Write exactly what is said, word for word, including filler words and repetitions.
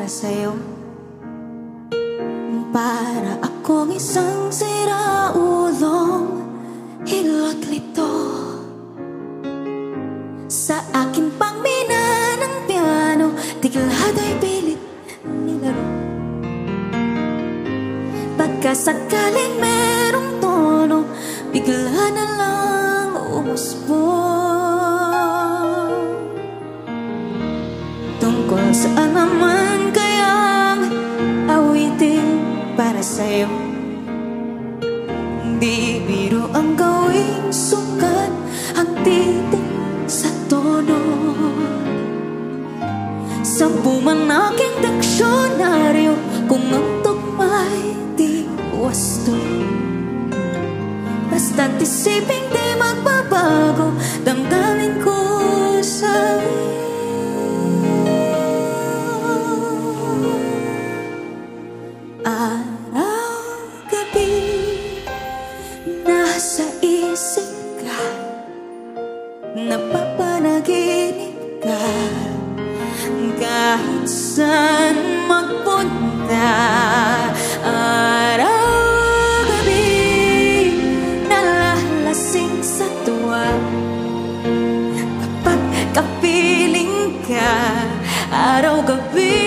para sa'yo. Para akong isang siraulong hilot lito sa akin pang mina ng piano, tiglado'y pilit nilaro. Pagkasakaling merong tono, bigla na lang umusbong. Tungkol saan naman kayang awitin para sa'yo? Di biro ang gawing sukat ang titik sa tono. Sampu man aking diksyonaryo kung ang tugma'y di wasto. Basta't isiping di magbabago, damdamin ko sa'yo. Araw-gabi nasa isip ka, napapanaginip ka, kahit saan magpunta. Araw-gabi nalalasing sa tuwa, kapag kapiling ka. Araw-gabi